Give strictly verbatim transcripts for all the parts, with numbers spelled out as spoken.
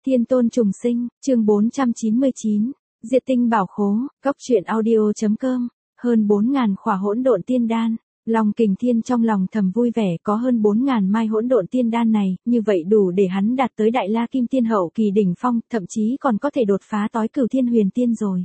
Thiên tôn trùng sinh, chương bốn trăm chín mươi chín, Diệt tinh bảo khố, Cốc truyện audio chấm com, hơn bốn ngàn khỏa hỗn độn tiên đan. Long Kình Thiên trong lòng thầm vui vẻ, có hơn bốn ngàn mai hỗn độn tiên đan này, như vậy đủ để hắn đạt tới Đại La Kim Tiên hậu kỳ đỉnh phong, thậm chí còn có thể đột phá tối Cửu Thiên Huyền Tiên rồi.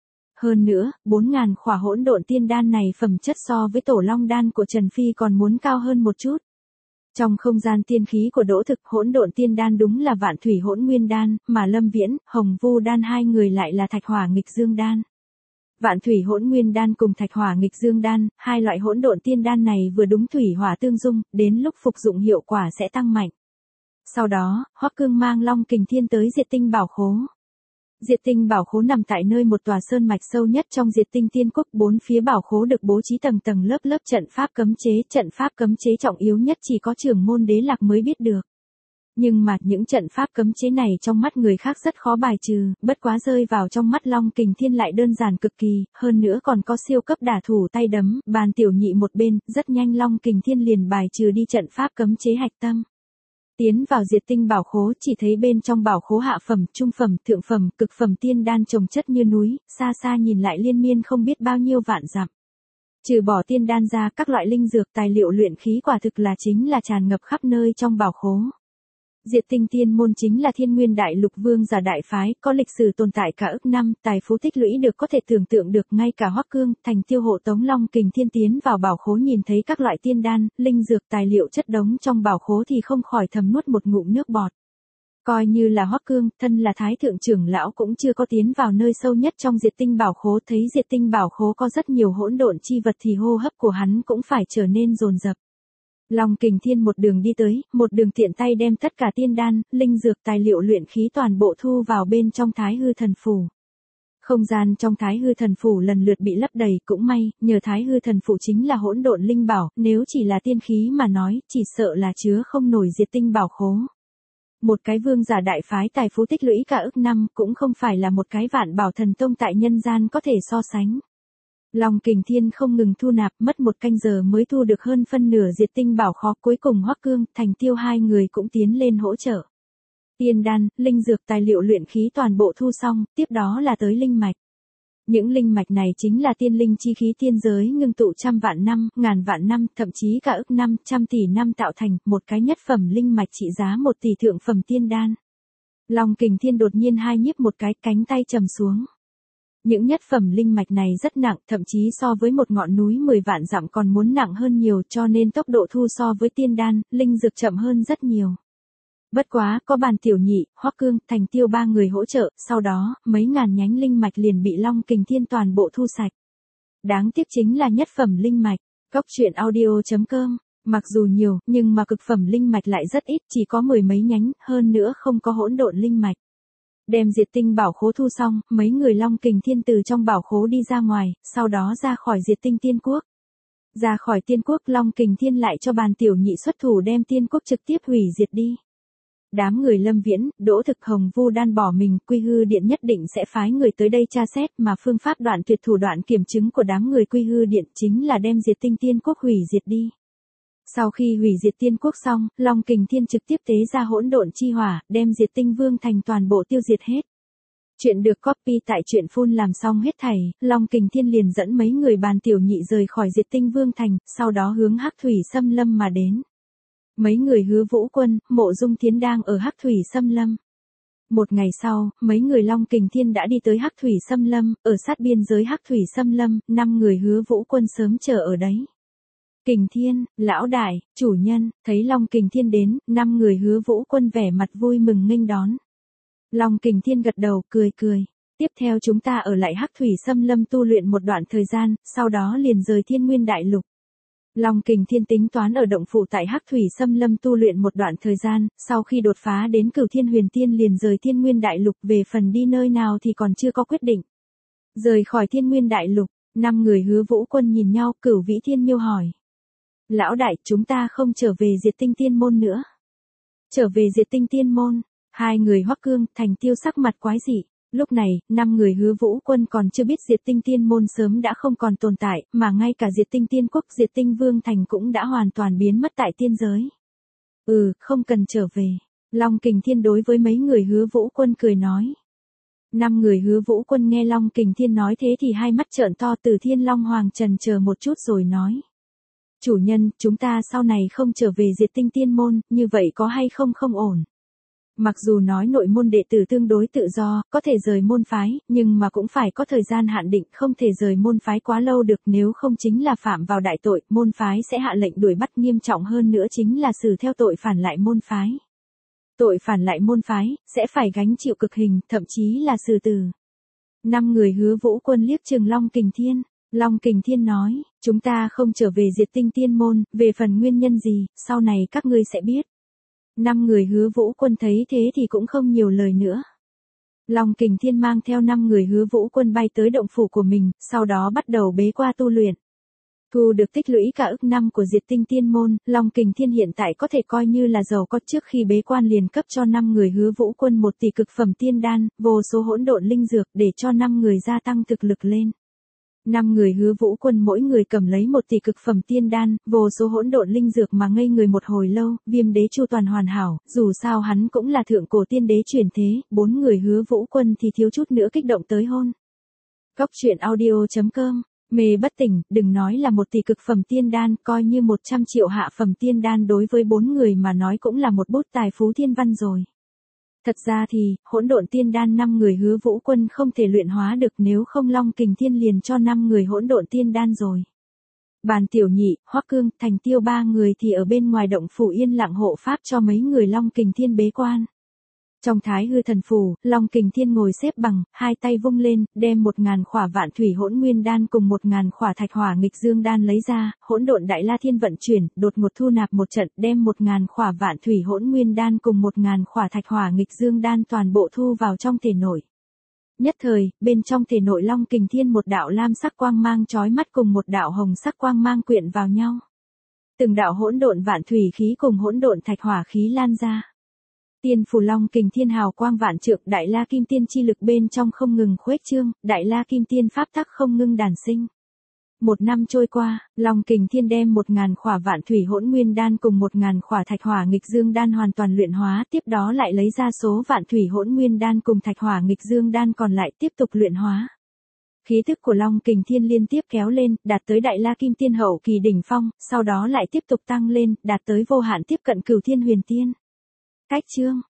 Hơn nữa, bốn ngàn khỏa hỗn độn tiên đan này phẩm chất so với Tổ Long đan của Trần Phi còn muốn cao hơn một chút. Trong không gian tiên khí của Đỗ Thực, hỗn độn tiên đan đúng là Vạn Thủy Hỗn Nguyên đan, mà Lâm Viễn, Hồng Vu đan hai người lại là Thạch Hỏa Nghịch Dương đan. Vạn Thủy Hỗn Nguyên đan cùng Thạch Hỏa Nghịch Dương đan, hai loại hỗn độn tiên đan này vừa đúng thủy hỏa tương dung, đến lúc phục dụng hiệu quả sẽ tăng mạnh. Sau đó, Hoắc Cương mang Long Kình Thiên tới Diệt Tinh Bảo Khố. Diệt Tinh Bảo Khố nằm tại nơi một tòa sơn mạch sâu nhất trong Diệt Tinh Tiên Quốc, bốn phía bảo khố được bố trí tầng tầng lớp lớp trận pháp cấm chế, trận pháp cấm chế trọng yếu nhất chỉ có trưởng môn Đế Lạc mới biết được. Nhưng mà những trận pháp cấm chế này trong mắt người khác rất khó bài trừ, bất quá rơi vào trong mắt Long Kình Thiên lại đơn giản cực kỳ, hơn nữa còn có siêu cấp đả thủ tay đấm, bàn tiểu nhị một bên, rất nhanh Long Kình Thiên liền bài trừ đi trận pháp cấm chế hạch tâm. Tiến vào Diệt Tinh Bảo Khố, chỉ thấy bên trong bảo khố hạ phẩm, trung phẩm, thượng phẩm, cực phẩm tiên đan chồng chất như núi, xa xa nhìn lại liên miên không biết bao nhiêu vạn dặm. Trừ bỏ tiên đan ra, các loại linh dược tài liệu luyện khí quả thực là chính là tràn ngập khắp nơi trong bảo khố. Diệt Tinh Tiên môn chính là Thiên Nguyên Đại Lục vương giả đại phái, có lịch sử tồn tại cả ức năm, tài phú tích lũy được có thể tưởng tượng được, ngay cả Hoắc Cương, Thành Tiêu hộ tống Long Kình Thiên tiến vào bảo khố nhìn thấy các loại tiên đan, linh dược tài liệu chất đống trong bảo khố thì không khỏi thầm nuốt một ngụm nước bọt. Coi như là Hoắc Cương, thân là Thái thượng trưởng lão cũng chưa có tiến vào nơi sâu nhất trong Diệt Tinh Bảo Khố, thấy Diệt Tinh Bảo Khố có rất nhiều hỗn độn chi vật thì hô hấp của hắn cũng phải trở nên dồn dập. Long Kình Thiên một đường đi tới, một đường tiện tay đem tất cả tiên đan, linh dược tài liệu luyện khí toàn bộ thu vào bên trong Thái Hư Thần Phủ. Không gian trong Thái Hư Thần Phủ lần lượt bị lấp đầy, cũng may, nhờ Thái Hư Thần Phủ chính là hỗn độn linh bảo, nếu chỉ là tiên khí mà nói, chỉ sợ là chứa không nổi Diệt Tinh Bảo Khố. Một cái vương giả đại phái tài phú tích lũy cả ức năm cũng không phải là một cái Vạn Bảo Thần Tông tại nhân gian có thể so sánh. Long Kình Thiên không ngừng thu nạp, mất một canh giờ mới thu được hơn phân nửa Diệt Tinh Bảo Khố, cuối cùng Hoắc Cương, Thành Tiêu hai người cũng tiến lên hỗ trợ. Tiên đan, linh dược tài liệu luyện khí toàn bộ thu xong, tiếp đó là tới linh mạch. Những linh mạch này chính là tiên linh chi khí tiên giới ngưng tụ trăm vạn năm, ngàn vạn năm, thậm chí cả ức năm, trăm tỷ năm tạo thành, một cái nhất phẩm linh mạch trị giá một tỷ thượng phẩm tiên đan. Long Kình Thiên đột nhiên hai nhíp một cái, cánh tay trầm xuống. Những nhất phẩm linh mạch này rất nặng, thậm chí so với một ngọn núi mười vạn dặm còn muốn nặng hơn nhiều, cho nên tốc độ thu so với tiên đan, linh dược chậm hơn rất nhiều. Bất quá, có bàn tiểu nhị, Hoắc Cương, Thành Tiêu ba người hỗ trợ, sau đó, mấy ngàn nhánh linh mạch liền bị Long Kình Thiên toàn bộ thu sạch. Đáng tiếc chính là nhất phẩm linh mạch. Cốc truyện audio chấm com, mặc dù nhiều, nhưng mà cực phẩm linh mạch lại rất ít, chỉ có mười mấy nhánh, hơn nữa không có hỗn độn linh mạch. Đem Diệt Tinh Bảo Khố thu xong, mấy người Long Kình Thiên từ trong bảo khố đi ra ngoài, sau đó ra khỏi Diệt Tinh Tiên Quốc. Ra khỏi Tiên Quốc, Long Kình Thiên lại cho bàn tiểu nhị xuất thủ đem Tiên Quốc trực tiếp hủy diệt đi. Đám người Lâm Viễn, Đỗ Thực, Hồng Vu đan bỏ mình, Quy Hư Điện nhất định sẽ phái người tới đây tra xét, mà phương pháp đoạn tuyệt thủ đoạn kiểm chứng của đám người Quy Hư Điện chính là đem Diệt Tinh Tiên Quốc hủy diệt đi. Sau khi hủy diệt Tiên Quốc xong, Long Kình Thiên trực tiếp tế ra hỗn độn chi hỏa, đem Diệt Tinh Vương thành toàn bộ tiêu diệt hết. Chuyện được copy tại truyện phun làm xong hết thảy, Long Kình Thiên liền dẫn mấy người bàn tiểu nhị rời khỏi Diệt Tinh Vương thành, sau đó hướng Hắc Thủy Xâm Lâm mà đến. Mấy người Hứa Vũ Quân, Mộ Dung Thiến đang ở Hắc Thủy Xâm Lâm. Một ngày sau, mấy người Long Kình Thiên đã đi tới Hắc Thủy Xâm Lâm, ở sát biên giới Hắc Thủy Xâm Lâm, năm người Hứa Vũ Quân sớm chờ ở đấy. Kình Thiên, lão đại, chủ nhân, thấy Long Kình Thiên đến, năm người Hứa Vũ Quân vẻ mặt vui mừng nghênh đón. Long Kình Thiên gật đầu, cười cười. Tiếp theo chúng ta ở lại Hắc Thủy Xâm Lâm tu luyện một đoạn thời gian, sau đó liền rời Thiên Nguyên Đại Lục. Long Kình Thiên tính toán ở động phủ tại Hắc Thủy Xâm Lâm tu luyện một đoạn thời gian, sau khi đột phá đến Cửu Thiên Huyền Tiên liền rời Thiên Nguyên Đại Lục, về phần đi nơi nào thì còn chưa có quyết định. Rời khỏi Thiên Nguyên Đại Lục, năm người Hứa Vũ Quân nhìn nhau, Cửu Vĩ Thiên Miêu hỏi. Lão đại, chúng ta không trở về Diệt Tinh Tiên môn nữa. Trở về Diệt Tinh Tiên môn, hai người Hoắc Cương, Thành Tiêu sắc mặt quái dị. Lúc này, năm người Hứa Vũ Quân còn chưa biết Diệt Tinh Tiên môn sớm đã không còn tồn tại, mà ngay cả Diệt Tinh Tiên Quốc, Diệt Tinh Vương thành cũng đã hoàn toàn biến mất tại tiên giới. Ừ, không cần trở về. Long Kình Thiên đối với mấy người Hứa Vũ Quân cười nói. Năm người Hứa Vũ Quân nghe Long Kình Thiên nói thế thì hai mắt trợn to. Từ Thiên Long Hoàng trần chờ một chút rồi nói. Chủ nhân, chúng ta sau này không trở về Diệt Tinh Tiên Môn, như vậy có hay không không ổn. Mặc dù nói nội môn đệ tử tương đối tự do, có thể rời môn phái, nhưng mà cũng phải có thời gian hạn định, không thể rời môn phái quá lâu được, nếu không chính là phạm vào đại tội, môn phái sẽ hạ lệnh đuổi bắt, nghiêm trọng hơn nữa chính là xử theo tội phản lại môn phái. Tội phản lại môn phái, sẽ phải gánh chịu cực hình, thậm chí là xử tử. Năm người Hứa Vũ Quân liếc trừng Long Kình Thiên. Long Kình Thiên nói, chúng ta không trở về Diệt Tinh Tiên Môn, về phần nguyên nhân gì, sau này các ngươi sẽ biết. Năm người Hứa Vũ Quân thấy thế thì cũng không nhiều lời nữa. Long Kình Thiên mang theo năm người Hứa Vũ Quân bay tới động phủ của mình, sau đó bắt đầu bế qua tu luyện. Thu được tích lũy cả ức năm của Diệt Tinh Tiên Môn, Long Kình Thiên hiện tại có thể coi như là giàu có. Trước khi bế quan liền cấp cho năm người Hứa Vũ Quân một tỷ cực phẩm tiên đan, vô số hỗn độn linh dược để cho năm người gia tăng thực lực lên. Năm người Hứa Vũ Quân mỗi người cầm lấy một tỷ cực phẩm tiên đan, vô số hỗn độn linh dược mà ngây người một hồi lâu. Viêm đế chu toàn hoàn hảo, dù sao hắn cũng là thượng cổ tiên đế chuyển thế. Bốn người Hứa Vũ Quân thì thiếu chút nữa kích động tới hôn. Cốc truyện audio chấm com. Mê bất tỉnh, đừng nói là một tỷ cực phẩm tiên đan, coi như một trăm triệu hạ phẩm tiên đan đối với bốn người mà nói cũng là một bút tài phú thiên văn rồi. Thật ra thì, hỗn độn tiên đan năm người Hứa Vũ Quân không thể luyện hóa được, nếu không Long Kình Thiên liền cho năm người hỗn độn tiên đan rồi. Bàn Tiểu Nhị, Hoắc Cương, Thành Tiêu ba người thì ở bên ngoài động phủ yên lặng hộ pháp cho mấy người Long Kình Thiên bế quan. Trong Thái Hư Thần Phủ, Long Kình Thiên ngồi xếp bằng, hai tay vung lên, đem một ngàn khỏa vạn thủy hỗn nguyên đan cùng một ngàn khỏa thạch hỏa nghịch dương đan lấy ra, hỗn độn đại la thiên vận chuyển, đột ngột thu nạp một trận, đem một ngàn khỏa vạn thủy hỗn nguyên đan cùng một ngàn khỏa thạch hỏa nghịch dương đan toàn bộ thu vào trong thể nội. Nhất thời, bên trong thể nội Long Kình Thiên một đạo lam sắc quang mang chói mắt cùng một đạo hồng sắc quang mang quyện vào nhau. Từng đạo hỗn độn vạn thủy khí cùng hỗn độn thạch hỏa khí lan ra. Tiên phủ Long Kình Thiên hào quang vạn trượng, đại la kim tiên chi lực bên trong không ngừng khuếch trương, đại la kim tiên pháp tắc không ngưng đản sinh. Một năm trôi qua, Long Kình Thiên đem một ngàn khỏa vạn thủy hỗn nguyên đan cùng một ngàn khỏa thạch hỏa nghịch dương đan hoàn toàn luyện hóa, tiếp đó lại lấy ra số vạn thủy hỗn nguyên đan cùng thạch hỏa nghịch dương đan còn lại tiếp tục luyện hóa. Khí tức của Long Kình Thiên liên tiếp kéo lên, đạt tới đại la kim tiên hậu kỳ đỉnh phong, sau đó lại tiếp tục tăng lên, đạt tới vô hạn tiếp cận cửu thiên huyền tiên. Cách chương